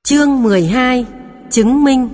Chương 12. Chứng minh.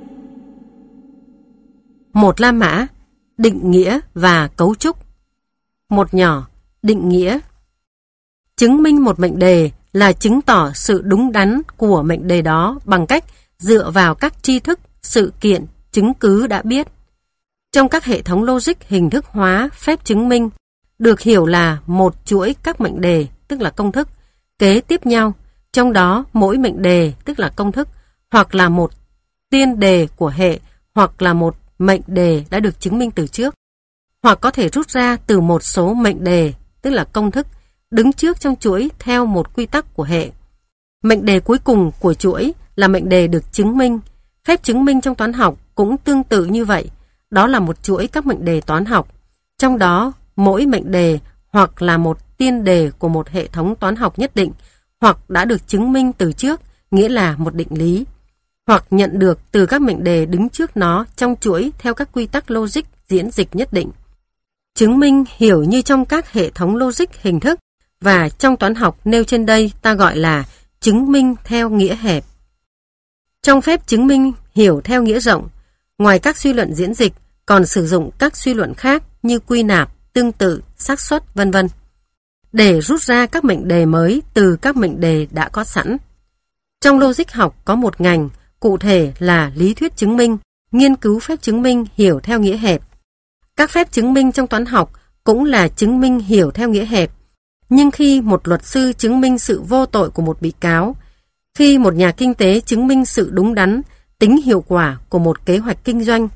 Một La Mã, định nghĩa và cấu trúc. Một nhỏ, định nghĩa. Chứng minh một mệnh đề là chứng tỏ sự đúng đắn của mệnh đề đó bằng cách dựa vào các tri thức, sự kiện, chứng cứ đã biết. Trong các hệ thống logic hình thức hóa, phép chứng minh được hiểu là một chuỗi các mệnh đề, tức là công thức, kế tiếp nhau, trong đó mỗi mệnh đề, tức là công thức, hoặc là một tiên đề của hệ, hoặc là một mệnh đề đã được chứng minh từ trước, hoặc có thể rút ra từ một số mệnh đề, tức là công thức, đứng trước trong chuỗi theo một quy tắc của hệ. Mệnh đề cuối cùng của chuỗi là mệnh đề được chứng minh. Phép chứng minh trong toán học cũng tương tự như vậy, đó là một chuỗi các mệnh đề toán học, trong đó mỗi mệnh đề hoặc là một tiên đề của một hệ thống toán học nhất định, hoặc đã được chứng minh từ trước, nghĩa là một định lý, hoặc nhận được từ các mệnh đề đứng trước nó trong chuỗi theo các quy tắc logic diễn dịch nhất định. Chứng minh hiểu như trong các hệ thống logic hình thức, và trong toán học nêu trên đây ta gọi là chứng minh theo nghĩa hẹp. Trong phép chứng minh hiểu theo nghĩa rộng, ngoài các suy luận diễn dịch, còn sử dụng các suy luận khác như quy nạp, tương tự, xác suất, vân vân, để rút ra các mệnh đề mới từ các mệnh đề đã có sẵn. Trong logic học có một ngành, cụ thể là lý thuyết chứng minh, nghiên cứu phép chứng minh hiểu theo nghĩa hẹp. Các phép chứng minh trong toán học cũng là chứng minh hiểu theo nghĩa hẹp. Nhưng khi một luật sư chứng minh sự vô tội của một bị cáo, khi một nhà kinh tế chứng minh sự đúng đắn, tính hiệu quả của một kế hoạch kinh doanh,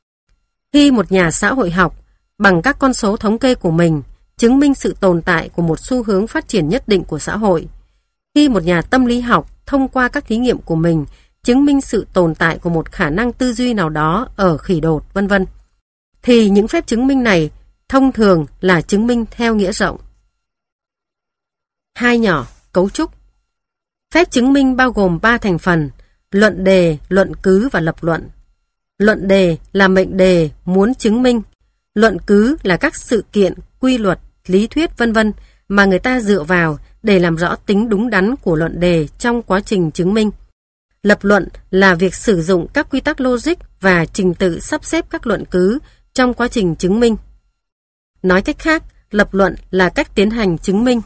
khi một nhà xã hội học bằng các con số thống kê của mình chứng minh sự tồn tại của một xu hướng phát triển nhất định của xã hội, khi một nhà tâm lý học thông qua các thí nghiệm của mình chứng minh sự tồn tại của một khả năng tư duy nào đó ở khỉ đột, vân vân, thì những phép chứng minh này thông thường là chứng minh theo nghĩa rộng. Hai nhỏ, cấu trúc. Phép chứng minh bao gồm 3 thành phần: luận đề, luận cứ và lập luận. Luận đề là mệnh đề muốn chứng minh. Luận cứ là các sự kiện, quy luật, lý thuyết vân vân mà người ta dựa vào để làm rõ tính đúng đắn của luận đề trong quá trình chứng minh. Lập luận là việc sử dụng các quy tắc logic và trình tự sắp xếp các luận cứ trong quá trình chứng minh. Nói cách khác, lập luận là cách tiến hành chứng minh.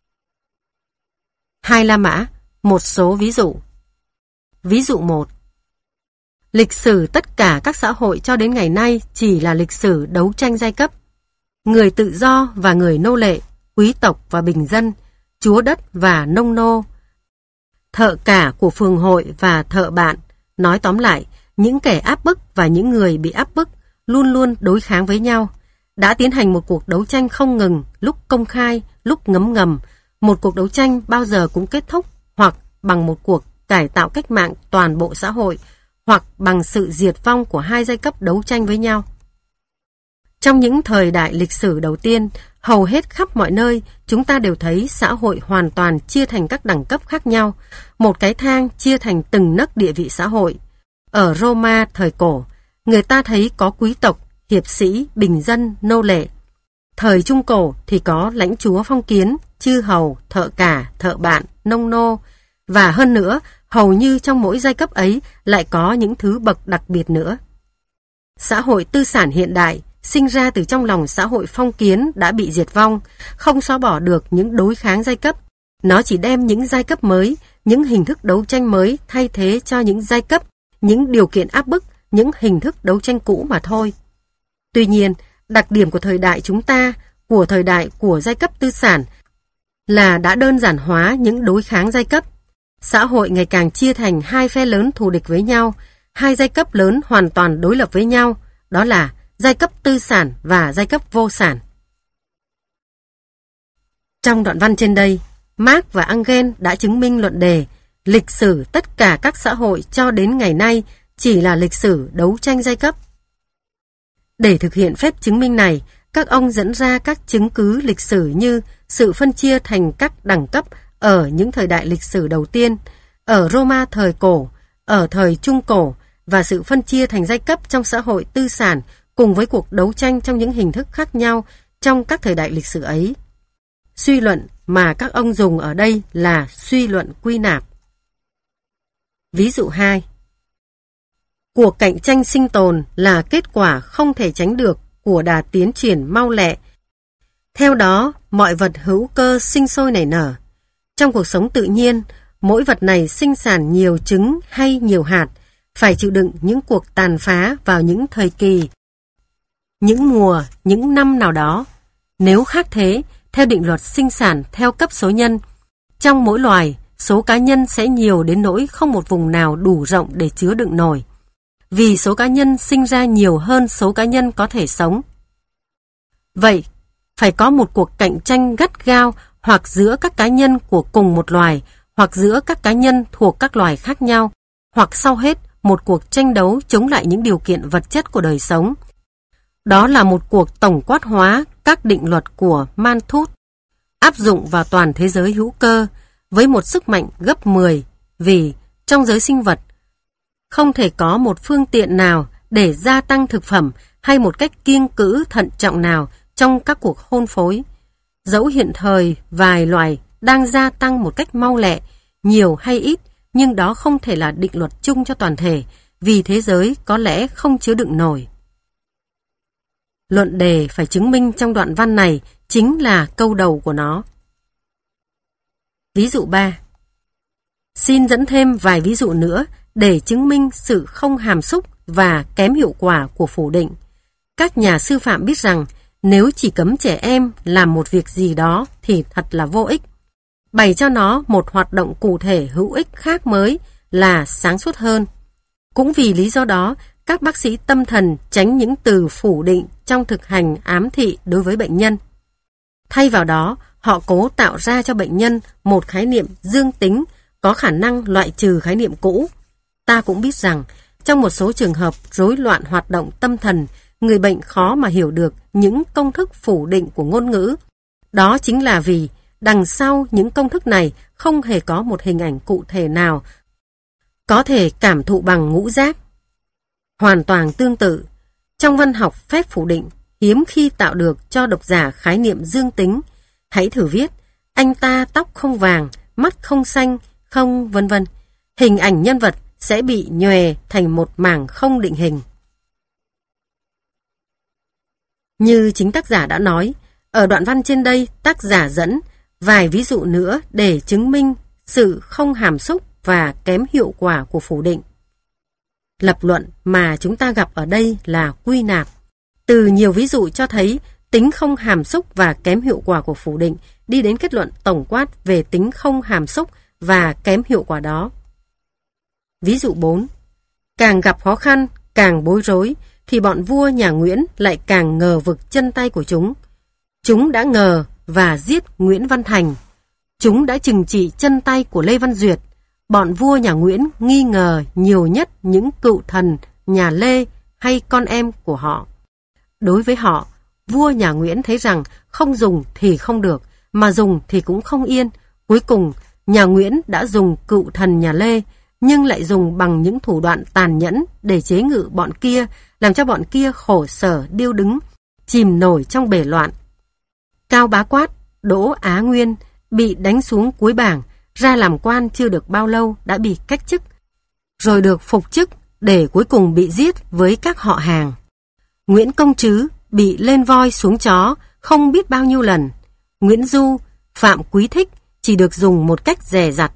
Hai La Mã, một số ví dụ. Ví dụ 1. Lịch sử tất cả các xã hội cho đến ngày nay chỉ là lịch sử đấu tranh giai cấp. Người tự do và người nô lệ, quý tộc và bình dân, chúa đất và nông nô, thợ cả của phường hội và thợ bạn. Nói tóm lại, những kẻ áp bức và những người bị áp bức luôn luôn đối kháng với nhau, đã tiến hành một cuộc đấu tranh không ngừng, lúc công khai, lúc ngấm ngầm. Một cuộc đấu tranh bao giờ cũng kết thúc hoặc bằng một cuộc cải tạo cách mạng toàn bộ xã hội, hoặc bằng sự diệt vong của hai giai cấp đấu tranh với nhau. Trong những thời đại lịch sử đầu tiên, hầu hết khắp mọi nơi, chúng ta đều thấy xã hội hoàn toàn chia thành các đẳng cấp khác nhau, một cái thang chia thành từng nấc địa vị xã hội. Ở Roma thời cổ, người ta thấy có quý tộc, hiệp sĩ, bình dân, nô lệ. Thời Trung Cổ thì có lãnh chúa phong kiến, chư hầu, thợ cả, thợ bạn, nông nô, và hơn nữa, hầu như trong mỗi giai cấp ấy lại có những thứ bậc đặc biệt nữa. Xã hội tư sản hiện đại sinh ra từ trong lòng xã hội phong kiến đã bị diệt vong, không xóa bỏ được những đối kháng giai cấp. Nó chỉ đem những giai cấp mới, những hình thức đấu tranh mới thay thế cho những giai cấp, những điều kiện áp bức, những hình thức đấu tranh cũ mà thôi. Tuy nhiên, đặc điểm của thời đại chúng ta, của thời đại của giai cấp tư sản, là đã đơn giản hóa những đối kháng giai cấp. Xã hội ngày càng chia thành hai phe lớn thù địch với nhau, hai giai cấp lớn hoàn toàn đối lập với nhau, đó là giai cấp tư sản và giai cấp vô sản. Trong đoạn văn trên đây, Marx và Engels đã chứng minh luận đề lịch sử tất cả các xã hội cho đến ngày nay chỉ là lịch sử đấu tranh giai cấp. Để thực hiện phép chứng minh này, các ông dẫn ra các chứng cứ lịch sử như sự phân chia thành các đẳng cấp ở những thời đại lịch sử đầu tiên, ở Roma thời cổ, ở thời Trung Cổ, và sự phân chia thành giai cấp trong xã hội tư sản cùng với cuộc đấu tranh trong những hình thức khác nhau trong các thời đại lịch sử ấy. Suy luận mà các ông dùng ở đây là suy luận quy nạp. Ví dụ 2. Cuộc cạnh tranh sinh tồn là kết quả không thể tránh được của đà tiến triển mau lẹ. Theo đó, mọi vật hữu cơ sinh sôi nảy nở. Trong cuộc sống tự nhiên, mỗi vật này sinh sản nhiều trứng hay nhiều hạt, phải chịu đựng những cuộc tàn phá vào những thời kỳ, những mùa, những năm nào đó. Nếu khác thế, theo định luật sinh sản theo cấp số nhân, trong mỗi loài, số cá nhân sẽ nhiều đến nỗi không một vùng nào đủ rộng để chứa đựng nổi. Vì số cá nhân sinh ra nhiều hơn số cá nhân có thể sống. Vậy, phải có một cuộc cạnh tranh gắt gao hoặc giữa các cá nhân của cùng một loài, hoặc giữa các cá nhân thuộc các loài khác nhau, hoặc sau hết một cuộc tranh đấu chống lại những điều kiện vật chất của đời sống. Đó là một cuộc tổng quát hóa các định luật của Malthus, áp dụng vào toàn thế giới hữu cơ với một sức mạnh gấp 10, vì trong giới sinh vật không thể có một phương tiện nào để gia tăng thực phẩm hay một cách kiêng cữ thận trọng nào trong các cuộc hôn phối. Dẫu hiện thời vài loài đang gia tăng một cách mau lẹ, nhiều hay ít, nhưng đó không thể là định luật chung cho toàn thể, vì thế giới có lẽ không chứa đựng nổi. Luận đề phải chứng minh trong đoạn văn này chính là câu đầu của nó. Ví dụ 3. Xin dẫn thêm vài ví dụ nữa để chứng minh sự không hàm xúc và kém hiệu quả của phủ định. Các nhà sư phạm biết rằng nếu chỉ cấm trẻ em làm một việc gì đó thì thật là vô ích. Bày cho nó một hoạt động cụ thể hữu ích khác mới là sáng suốt hơn. Cũng vì lý do đó, các bác sĩ tâm thần tránh những từ phủ định trong thực hành ám thị đối với bệnh nhân. Thay vào đó, họ cố tạo ra cho bệnh nhân một khái niệm dương tính có khả năng loại trừ khái niệm cũ. Ta cũng biết rằng, trong một số trường hợp rối loạn hoạt động tâm thần, người bệnh khó mà hiểu được những công thức phủ định của ngôn ngữ. Đó chính là vì đằng sau những công thức này không hề có một hình ảnh cụ thể nào có thể cảm thụ bằng ngũ giác. Hoàn toàn tương tự, trong văn học phép phủ định hiếm khi tạo được cho độc giả khái niệm dương tính. Hãy thử viết, anh ta tóc không vàng, mắt không xanh, không vân vân. Hình ảnh nhân vật sẽ bị nhòe thành một mảng không định hình. Như chính tác giả đã nói, ở đoạn văn trên đây tác giả dẫn vài ví dụ nữa để chứng minh sự không hàm xúc và kém hiệu quả của phủ định. Lập luận mà chúng ta gặp ở đây là quy nạp. Từ nhiều ví dụ cho thấy tính không hàm xúc và kém hiệu quả của phủ định đi đến kết luận tổng quát về tính không hàm xúc và kém hiệu quả đó. Ví dụ 4. Càng gặp khó khăn, càng bối rối, thì bọn vua nhà Nguyễn lại càng ngờ vực chân tay của chúng. Chúng đã ngờ và giết Nguyễn Văn Thành. Chúng đã trừng trị chân tay của Lê Văn Duyệt. Bọn vua nhà Nguyễn nghi ngờ nhiều nhất những cựu thần nhà Lê hay con em của họ. Đối với họ, vua nhà Nguyễn thấy rằng không dùng thì không được, mà dùng thì cũng không yên. Cuối cùng, nhà Nguyễn đã dùng cựu thần nhà Lê, nhưng lại dùng bằng những thủ đoạn tàn nhẫn để chế ngự bọn kia, làm cho bọn kia khổ sở điêu đứng, chìm nổi trong bể loạn. Cao Bá Quát, Đỗ Á Nguyên bị đánh xuống cuối bảng, ra làm quan chưa được bao lâu đã bị cách chức, rồi được phục chức để cuối cùng bị giết với các họ hàng. Nguyễn Công Trứ bị lên voi xuống chó không biết bao nhiêu lần. Nguyễn Du, Phạm Quý Thích chỉ được dùng một cách dè dặt.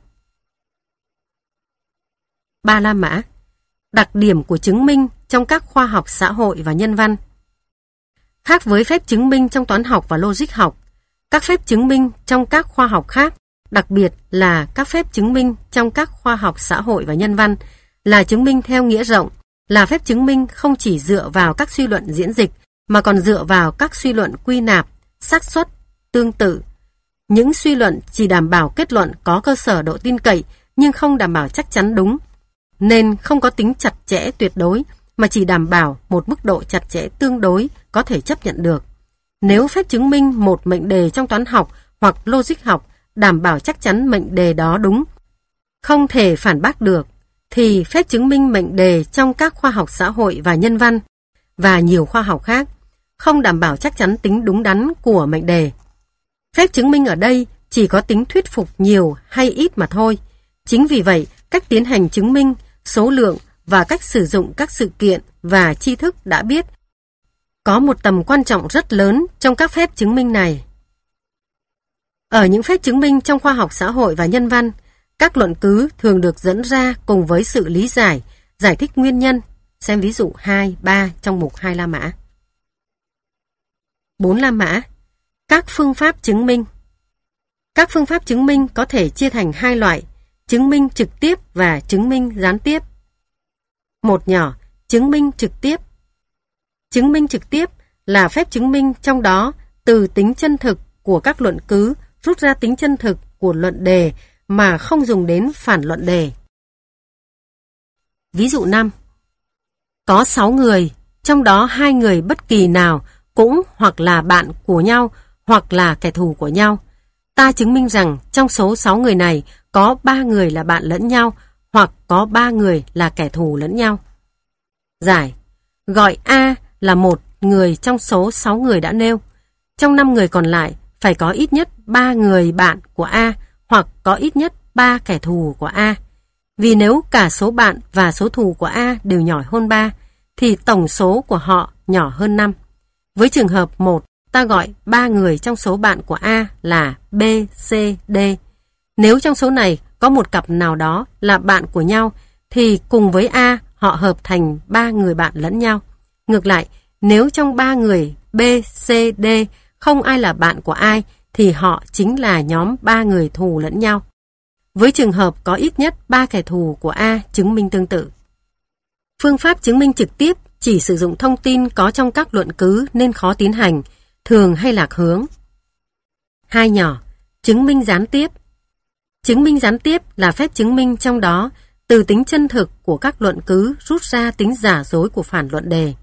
Ba La Mã. Đặc điểm của chứng minh trong các khoa học xã hội và nhân văn. Khác với phép chứng minh trong toán học và logic học, các phép chứng minh trong các khoa học khác, đặc biệt là các phép chứng minh trong các khoa học xã hội và nhân văn, là chứng minh theo nghĩa rộng, là phép chứng minh không chỉ dựa vào các suy luận diễn dịch, mà còn dựa vào các suy luận quy nạp, xác suất, tương tự. Những suy luận chỉ đảm bảo kết luận có cơ sở độ tin cậy, nhưng không đảm bảo chắc chắn đúng, nên không có tính chặt chẽ tuyệt đối, mà chỉ đảm bảo một mức độ chặt chẽ tương đối có thể chấp nhận được. Nếu phép chứng minh một mệnh đề trong toán học hoặc logic học đảm bảo chắc chắn mệnh đề đó đúng, không thể phản bác được, thì phép chứng minh mệnh đề trong các khoa học xã hội và nhân văn và nhiều khoa học khác không đảm bảo chắc chắn tính đúng đắn của mệnh đề. Phép chứng minh ở đây chỉ có tính thuyết phục nhiều hay ít mà thôi. Chính vì vậy, cách tiến hành chứng minh, số lượng và cách sử dụng các sự kiện và tri thức đã biết có một tầm quan trọng rất lớn trong các phép chứng minh này. Ở những phép chứng minh trong khoa học xã hội và nhân văn, các luận cứ thường được dẫn ra cùng với sự lý giải, giải thích nguyên nhân. Xem ví dụ 2, 3 trong mục 2 La Mã. 4 La Mã. Các phương pháp chứng minh. Các phương pháp chứng minh có thể chia thành hai loại, chứng minh trực tiếp và chứng minh gián tiếp. Một nhỏ, chứng minh trực tiếp. Chứng minh trực tiếp là phép chứng minh trong đó từ tính chân thực của các luận cứ rút ra tính chân thực của luận đề mà không dùng đến phản luận đề. Ví dụ 5. Có 6 người, trong đó 2 người bất kỳ nào cũng hoặc là bạn của nhau hoặc là kẻ thù của nhau. Ta chứng minh rằng trong số 6 người này có 3 người là bạn lẫn nhau hoặc có 3 người là kẻ thù lẫn nhau. Giải. Gọi A là một người trong số 6 người đã nêu. Trong 5 người còn lại phải có ít nhất 3 người bạn của A hoặc có ít nhất 3 kẻ thù của A. Vì nếu cả số bạn và số thù của A đều nhỏ hơn 3, thì tổng số của họ nhỏ hơn 5. Với trường hợp 1, ta gọi 3 người trong số bạn của A là B, C, D. Nếu trong số này có một cặp nào đó là bạn của nhau, thì cùng với A họ hợp thành 3 người bạn lẫn nhau. Ngược lại, nếu trong 3 người B, C, D không ai là bạn của ai, thì họ chính là nhóm 3 người thù lẫn nhau. Với trường hợp có ít nhất 3 kẻ thù của A chứng minh tương tự. Phương pháp chứng minh trực tiếp chỉ sử dụng thông tin có trong các luận cứ nên khó tiến hành, thường hay lạc hướng. 2 nhỏ, chứng minh gián tiếp. Chứng minh gián tiếp là phép chứng minh trong đó từ tính chân thực của các luận cứ rút ra tính giả dối của phản luận đề.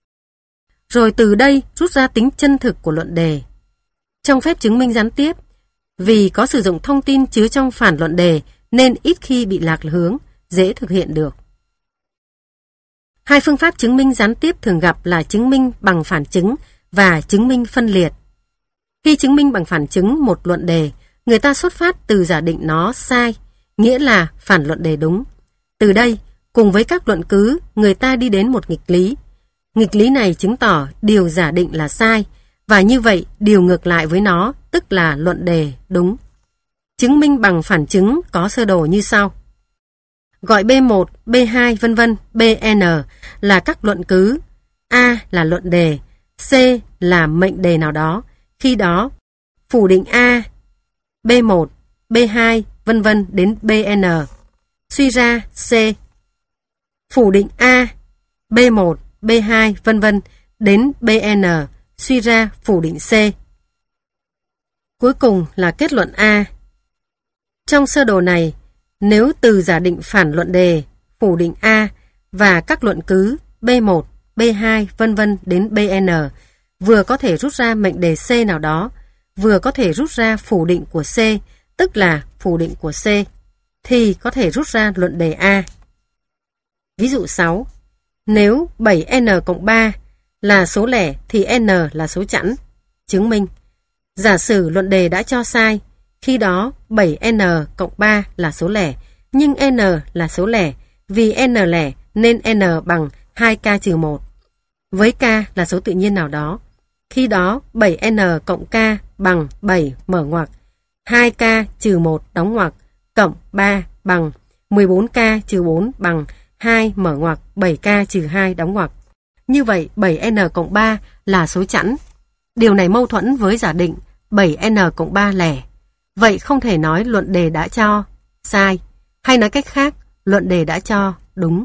Rồi từ đây rút ra tính chân thực của luận đề. Trong phép chứng minh gián tiếp, vì có sử dụng thông tin chứa trong phản luận đề nên ít khi bị lạc hướng, dễ thực hiện được. Hai phương pháp chứng minh gián tiếp thường gặp là chứng minh bằng phản chứng và chứng minh phân liệt. Khi chứng minh bằng phản chứng một luận đề, người ta xuất phát từ giả định nó sai, nghĩa là phản luận đề đúng. Từ đây, cùng với các luận cứ, người ta đi đến một nghịch lý. Nghịch lý này chứng tỏ điều giả định là sai, và như vậy điều ngược lại với nó, tức là luận đề đúng. Chứng minh bằng phản chứng có sơ đồ như sau. Gọi B1, B2, vân vân, Bn là các luận cứ, A là luận đề, C là mệnh đề nào đó. Khi đó, phủ định A, B1, B2, vân vân đến Bn, suy ra C. Phủ định A, B1, B2, vân vân đến Bn, suy ra phủ định C. Cuối cùng là kết luận A. Trong sơ đồ này, nếu từ giả định phản luận đề, phủ định A và các luận cứ B1, B2, vân vân đến Bn vừa có thể rút ra mệnh đề C nào đó, vừa có thể rút ra phủ định của C, tức là phủ định của C, thì có thể rút ra luận đề A. Ví dụ 6. Nếu 7n cộng 3 là số lẻ thì n là số chẵn. Chứng minh. Giả sử luận đề đã cho sai, khi đó 7n cộng 3 là số lẻ, nhưng n là số lẻ, vì n lẻ nên n bằng 2k trừ 1. Với k là số tự nhiên nào đó, khi đó 7n cộng k bằng 7 mở ngoặc, 2k trừ 1 đóng ngoặc, cộng 3 bằng 14k trừ 4 bằng 2 mở ngoặc, 7k trừ 2 đóng ngoặc. Như vậy 7n cộng 3 là số chẵn. Điều này mâu thuẫn với giả định 7n cộng 3 lẻ. Vậy không thể nói luận đề đã cho sai, hay nói cách khác, luận đề đã cho đúng.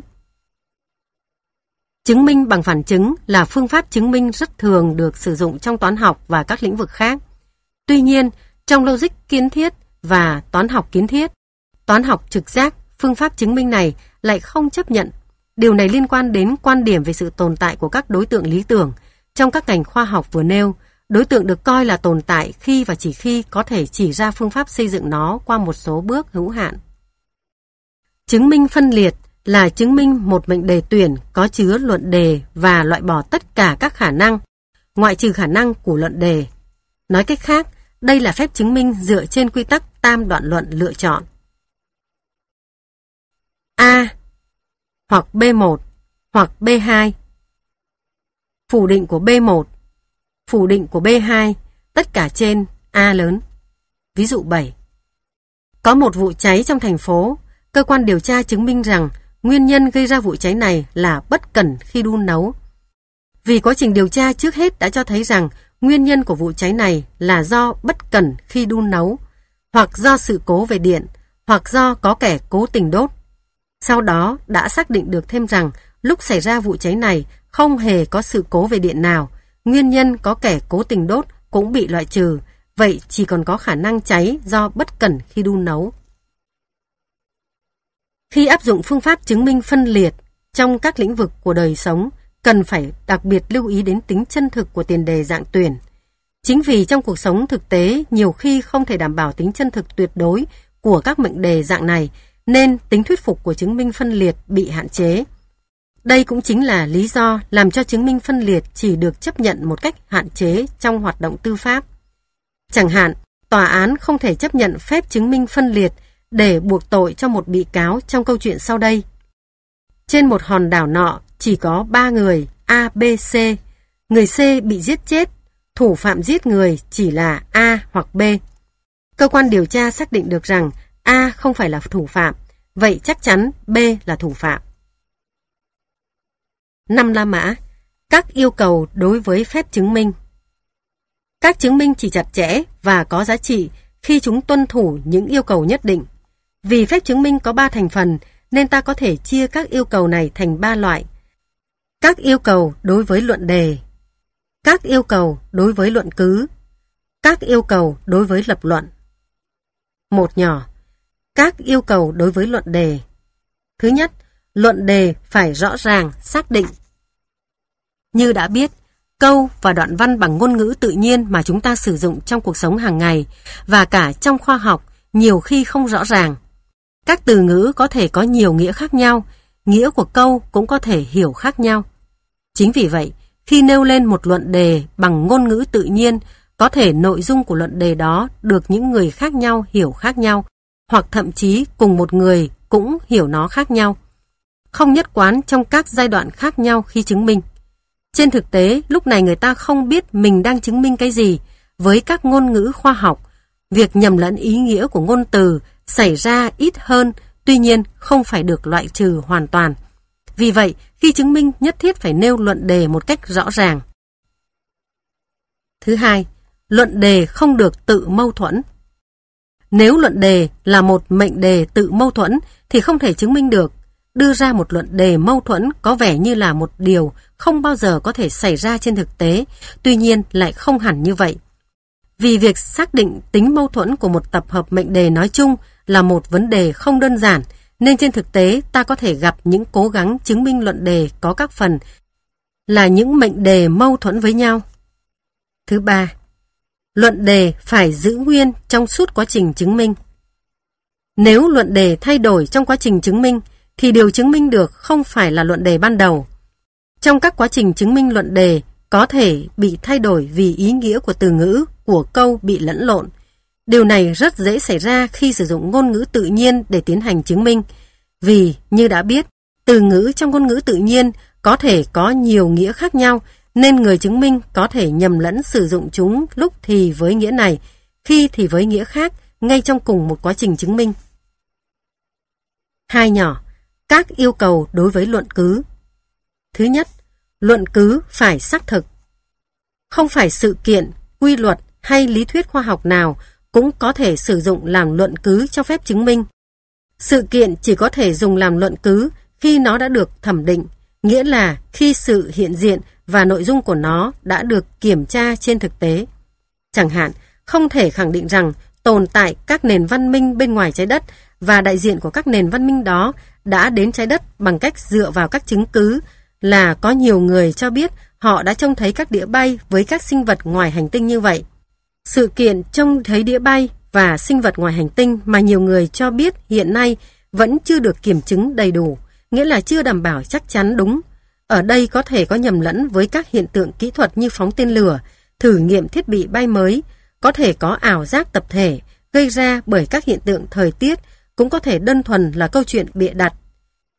Chứng minh bằng phản chứng là phương pháp chứng minh rất thường được sử dụng trong toán học và các lĩnh vực khác. Tuy nhiên, trong logic kiến thiết và toán học kiến thiết, toán học trực giác, phương pháp chứng minh này lại không chấp nhận. Điều này liên quan đến quan điểm về sự tồn tại của các đối tượng lý tưởng. Trong các ngành khoa học vừa nêu, đối tượng được coi là tồn tại khi và chỉ khi có thể chỉ ra phương pháp xây dựng nó qua một số bước hữu hạn. Chứng minh phân liệt là chứng minh một mệnh đề tuyển có chứa luận đề và loại bỏ tất cả các khả năng, ngoại trừ khả năng của luận đề. Nói cách khác, đây là phép chứng minh dựa trên quy tắc tam đoạn luận lựa chọn. hoặc B1 hoặc B2. Phủ định của B1, phủ định của B2, tất cả trên A lớn. Ví dụ 7. Có một vụ cháy trong thành phố, cơ quan điều tra chứng minh rằng nguyên nhân gây ra vụ cháy này là bất cẩn khi đun nấu. Vì quá trình điều tra trước hết đã cho thấy rằng nguyên nhân của vụ cháy này là do bất cẩn khi đun nấu, hoặc do sự cố về điện, hoặc do có kẻ cố tình đốt. Sau đó đã xác định được thêm rằng lúc xảy ra vụ cháy này không hề có sự cố về điện nào, nguyên nhân có kẻ cố tình đốt cũng bị loại trừ, vậy chỉ còn có khả năng cháy do bất cẩn khi đun nấu. Khi áp dụng phương pháp chứng minh phân liệt trong các lĩnh vực của đời sống, cần phải đặc biệt lưu ý đến tính chân thực của tiền đề dạng tuyển. Chính vì trong cuộc sống thực tế nhiều khi không thể đảm bảo tính chân thực tuyệt đối của các mệnh đề dạng này, nên tính thuyết phục của chứng minh phân liệt bị hạn chế. Đây cũng chính là lý do làm cho chứng minh phân liệt chỉ được chấp nhận một cách hạn chế trong hoạt động tư pháp. Chẳng hạn, tòa án không thể chấp nhận phép chứng minh phân liệt để buộc tội cho một bị cáo trong câu chuyện sau đây. Trên một hòn đảo nọ chỉ có 3 người A, B, C. Người C bị giết chết, thủ phạm giết người chỉ là A hoặc B. Cơ quan điều tra xác định được rằng A không phải là thủ phạm, vậy chắc chắn B là thủ phạm. 5 La Mã. Các yêu cầu đối với phép chứng minh. Các chứng minh chỉ chặt chẽ và có giá trị khi chúng tuân thủ những yêu cầu nhất định. Vì phép chứng minh có 3 thành phần, nên ta có thể chia các yêu cầu này thành 3 loại. Các yêu cầu đối với luận đề, các yêu cầu đối với luận cứ, các yêu cầu đối với lập luận. Một nhỏ. Các yêu cầu đối với luận đề. Thứ nhất, luận đề phải rõ ràng, xác định. Như đã biết, câu và đoạn văn bằng ngôn ngữ tự nhiên mà chúng ta sử dụng trong cuộc sống hàng ngày và cả trong khoa học nhiều khi không rõ ràng. Các từ ngữ có thể có nhiều nghĩa khác nhau, nghĩa của câu cũng có thể hiểu khác nhau. Chính vì vậy, khi nêu lên một luận đề bằng ngôn ngữ tự nhiên, có thể nội dung của luận đề đó được những người khác nhau hiểu khác nhau, hoặc thậm chí cùng một người cũng hiểu nó khác nhau. Không nhất quán trong các giai đoạn khác nhau khi chứng minh. Trên thực tế, lúc này người ta không biết mình đang chứng minh cái gì. Với các ngôn ngữ khoa học, việc nhầm lẫn ý nghĩa của ngôn từ xảy ra ít hơn, tuy nhiên không phải được loại trừ hoàn toàn. Vì vậy, khi chứng minh nhất thiết phải nêu luận đề một cách rõ ràng. Thứ hai, luận đề không được tự mâu thuẫn. Nếu luận đề là một mệnh đề tự mâu thuẫn thì không thể chứng minh được. Đưa ra một luận đề mâu thuẫn có vẻ như là một điều không bao giờ có thể xảy ra trên thực tế, tuy nhiên lại không hẳn như vậy. Vì việc xác định tính mâu thuẫn của một tập hợp mệnh đề nói chung là một vấn đề không đơn giản, nên trên thực tế ta có thể gặp những cố gắng chứng minh luận đề có các phần là những mệnh đề mâu thuẫn với nhau. Thứ ba, luận đề phải giữ nguyên trong suốt quá trình chứng minh. Nếu luận đề thay đổi trong quá trình chứng minh, thì điều chứng minh được không phải là luận đề ban đầu. Trong các quá trình chứng minh luận đề có thể bị thay đổi vì ý nghĩa của từ ngữ, của câu bị lẫn lộn. Điều này rất dễ xảy ra khi sử dụng ngôn ngữ tự nhiên để tiến hành chứng minh. Vì, như đã biết, từ ngữ trong ngôn ngữ tự nhiên có thể có nhiều nghĩa khác nhau, nên người chứng minh có thể nhầm lẫn sử dụng chúng lúc thì với nghĩa này, khi thì với nghĩa khác, ngay trong cùng một quá trình chứng minh. Hai nhỏ. Các yêu cầu đối với luận cứ. Thứ nhất, luận cứ phải xác thực. Không phải sự kiện, quy luật hay lý thuyết khoa học nào cũng có thể sử dụng làm luận cứ cho phép chứng minh. Sự kiện chỉ có thể dùng làm luận cứ khi nó đã được thẩm định, nghĩa là khi sự hiện diện và nội dung của nó đã được kiểm tra trên thực tế. Chẳng hạn, không thể khẳng định rằng tồn tại các nền văn minh bên ngoài trái đất và đại diện của các nền văn minh đó đã đến trái đất bằng cách dựa vào các chứng cứ là có nhiều người cho biết họ đã trông thấy các đĩa bay với các sinh vật ngoài hành tinh như vậy. Sự kiện trông thấy đĩa bay và sinh vật ngoài hành tinh mà nhiều người cho biết hiện nay vẫn chưa được kiểm chứng đầy đủ, nghĩa là chưa đảm bảo chắc chắn đúng. Ở đây có thể có nhầm lẫn với các hiện tượng kỹ thuật như phóng tên lửa, thử nghiệm thiết bị bay mới, có thể có ảo giác tập thể gây ra bởi các hiện tượng thời tiết, cũng có thể đơn thuần là câu chuyện bịa đặt.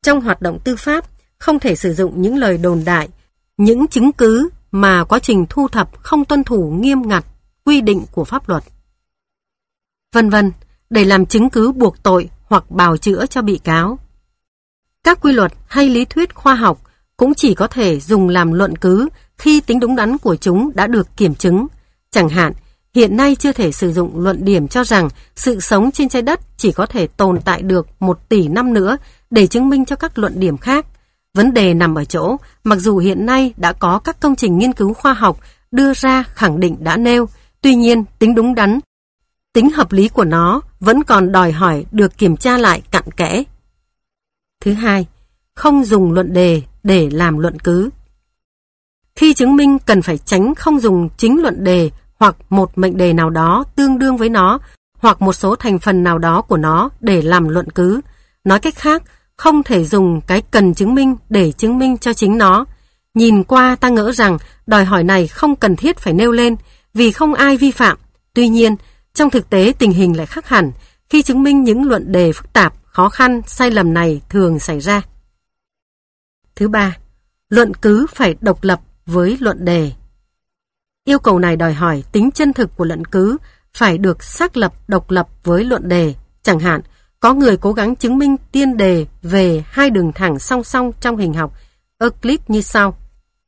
Trong hoạt động tư pháp, không thể sử dụng những lời đồn đại, những chứng cứ mà quá trình thu thập không tuân thủ nghiêm ngặt quy định của pháp luật, vân vân, để làm chứng cứ buộc tội hoặc bào chữa cho bị cáo. Các quy luật hay lý thuyết khoa học cũng chỉ có thể dùng làm luận cứ khi tính đúng đắn của chúng đã được kiểm chứng. Chẳng hạn, hiện nay chưa thể sử dụng luận điểm cho rằng sự sống trên trái đất chỉ có thể tồn tại được 1 tỷ năm nữa để chứng minh cho các luận điểm khác. Vấn đề nằm ở chỗ, mặc dù hiện nay đã có các công trình nghiên cứu khoa học đưa ra khẳng định đã nêu, tuy nhiên tính đúng đắn, tính hợp lý của nó vẫn còn đòi hỏi được kiểm tra lại cặn kẽ. Thứ hai, không dùng luận đề để làm luận cứ. Khi chứng minh cần phải tránh không dùng chính luận đề hoặc một mệnh đề nào đó tương đương với nó hoặc một số thành phần nào đó của nó để làm luận cứ. Nói cách khác, không thể dùng cái cần chứng minh để chứng minh cho chính nó. Nhìn qua ta ngỡ rằng đòi hỏi này không cần thiết phải nêu lên vì không ai vi phạm. Tuy nhiên, trong thực tế tình hình lại khác hẳn. Khi chứng minh những luận đề phức tạp, khó khăn, sai lầm này thường xảy ra. Thứ ba, luận cứ phải độc lập với luận đề. Yêu cầu này đòi hỏi tính chân thực của luận cứ phải được xác lập độc lập với luận đề. Chẳng hạn, có người cố gắng chứng minh tiên đề về 2 đường thẳng song song trong hình học Euclid như sau.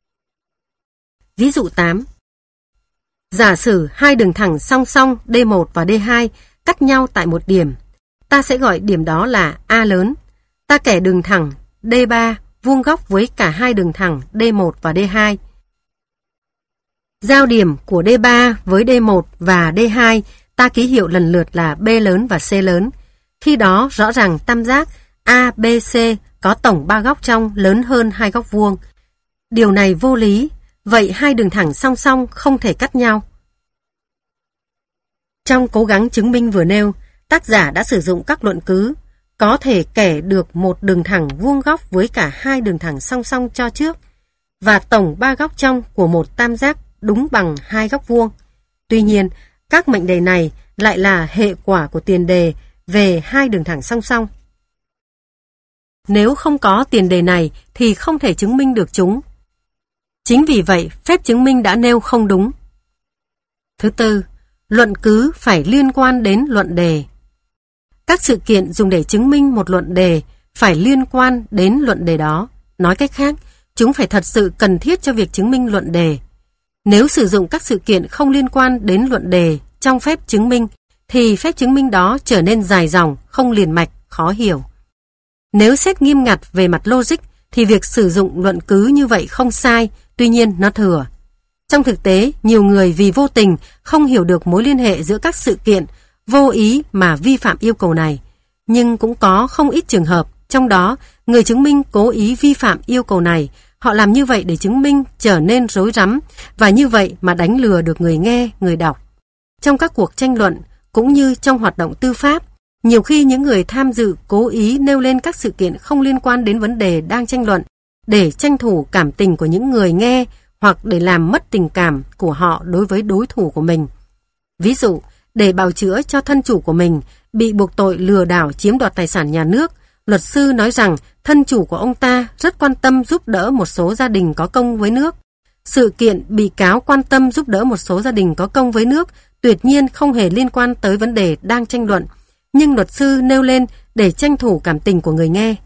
Ví dụ 8. Giả sử 2 đường thẳng song song D1 và D2 cắt nhau tại một điểm. Ta sẽ gọi điểm đó là A lớn. Ta kẻ đường thẳng D3 vuông góc với cả 2 đường thẳng D1 và D2. Giao điểm của D3 với D1 và D2 ta ký hiệu lần lượt là B lớn và C lớn. Khi đó rõ ràng tam giác ABC có tổng 3 góc trong lớn hơn 2 góc vuông. Điều này vô lý, vậy 2 đường thẳng song song không thể cắt nhau. Trong cố gắng chứng minh vừa nêu, tác giả đã sử dụng các luận cứ, có thể kẻ được một đường thẳng vuông góc với cả 2 đường thẳng song song cho trước, và tổng 3 góc trong của một tam giác đúng bằng 2 góc vuông. Tuy nhiên, các mệnh đề này lại là hệ quả của tiền đề về 2 đường thẳng song song. Nếu không có tiền đề này thì không thể chứng minh được chúng. Chính vì vậy, phép chứng minh đã nêu không đúng. Thứ tư, luận cứ phải liên quan đến luận đề. Các sự kiện dùng để chứng minh một luận đề phải liên quan đến luận đề đó. Nói cách khác, chúng phải thật sự cần thiết cho việc chứng minh luận đề. Nếu sử dụng các sự kiện không liên quan đến luận đề trong phép chứng minh, thì phép chứng minh đó trở nên dài dòng, không liền mạch, khó hiểu. Nếu xét nghiêm ngặt về mặt logic, thì việc sử dụng luận cứ như vậy không sai, tuy nhiên nó thừa. Trong thực tế, nhiều người vì vô tình không hiểu được mối liên hệ giữa các sự kiện, vô ý mà vi phạm yêu cầu này. Nhưng cũng có không ít trường hợp, trong đó người chứng minh cố ý vi phạm yêu cầu này. Họ làm như vậy để chứng minh trở nên rối rắm, và như vậy mà đánh lừa được người nghe, người đọc. Trong các cuộc tranh luận, cũng như trong hoạt động tư pháp, nhiều khi những người tham dự cố ý nêu lên các sự kiện không liên quan đến vấn đề đang tranh luận để tranh thủ cảm tình của những người nghe hoặc để làm mất tình cảm của họ đối với đối thủ của mình. Ví dụ, để bào chữa cho thân chủ của mình bị buộc tội lừa đảo chiếm đoạt tài sản nhà nước, luật sư nói rằng thân chủ của ông ta rất quan tâm giúp đỡ một số gia đình có công với nước. Sự kiện bị cáo quan tâm giúp đỡ một số gia đình có công với nước tuyệt nhiên không hề liên quan tới vấn đề đang tranh luận, nhưng luật sư nêu lên để tranh thủ cảm tình của người nghe.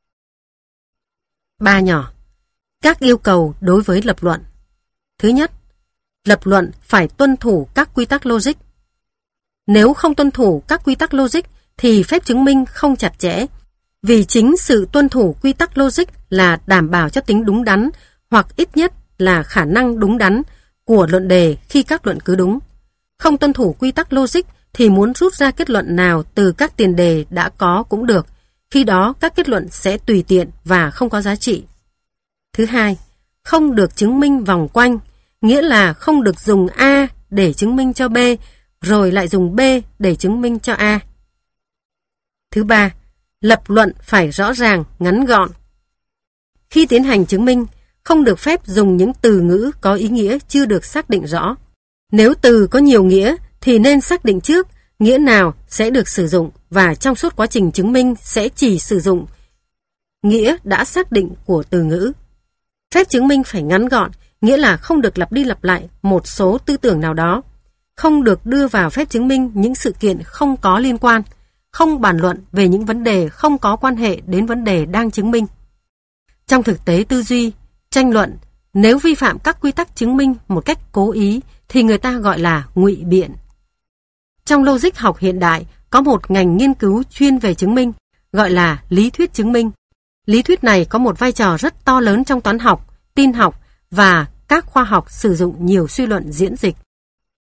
3 nhỏ. Các yêu cầu đối với lập luận. Thứ nhất, lập luận phải tuân thủ các quy tắc logic. Nếu không tuân thủ các quy tắc logic thì phép chứng minh không chặt chẽ, vì chính sự tuân thủ quy tắc logic là đảm bảo cho tính đúng đắn hoặc ít nhất là khả năng đúng đắn của luận đề khi các luận cứ đúng. Không tuân thủ quy tắc logic thì muốn rút ra kết luận nào từ các tiền đề đã có cũng được, khi đó các kết luận sẽ tùy tiện và không có giá trị. Thứ hai, không được chứng minh vòng quanh, nghĩa là không được dùng A để chứng minh cho B, rồi lại dùng B để chứng minh cho A. Thứ ba, lập luận phải rõ ràng, ngắn gọn. Khi tiến hành chứng minh, không được phép dùng những từ ngữ có ý nghĩa chưa được xác định rõ. Nếu từ có nhiều nghĩa thì nên xác định trước nghĩa nào sẽ được sử dụng, và trong suốt quá trình chứng minh sẽ chỉ sử dụng nghĩa đã xác định của từ ngữ. Phép chứng minh phải ngắn gọn, nghĩa là không được lặp đi lặp lại một số tư tưởng nào đó, không được đưa vào phép chứng minh những sự kiện không có liên quan, không bàn luận về những vấn đề không có quan hệ đến vấn đề đang chứng minh. Trong thực tế tư duy, tranh luận, nếu vi phạm các quy tắc chứng minh một cách cố ý thì người ta gọi là ngụy biện. Trong logic học hiện đại có một ngành nghiên cứu chuyên về chứng minh, gọi là lý thuyết chứng minh. Lý thuyết này có một vai trò rất to lớn trong toán học, tin học và các khoa học sử dụng nhiều suy luận diễn dịch.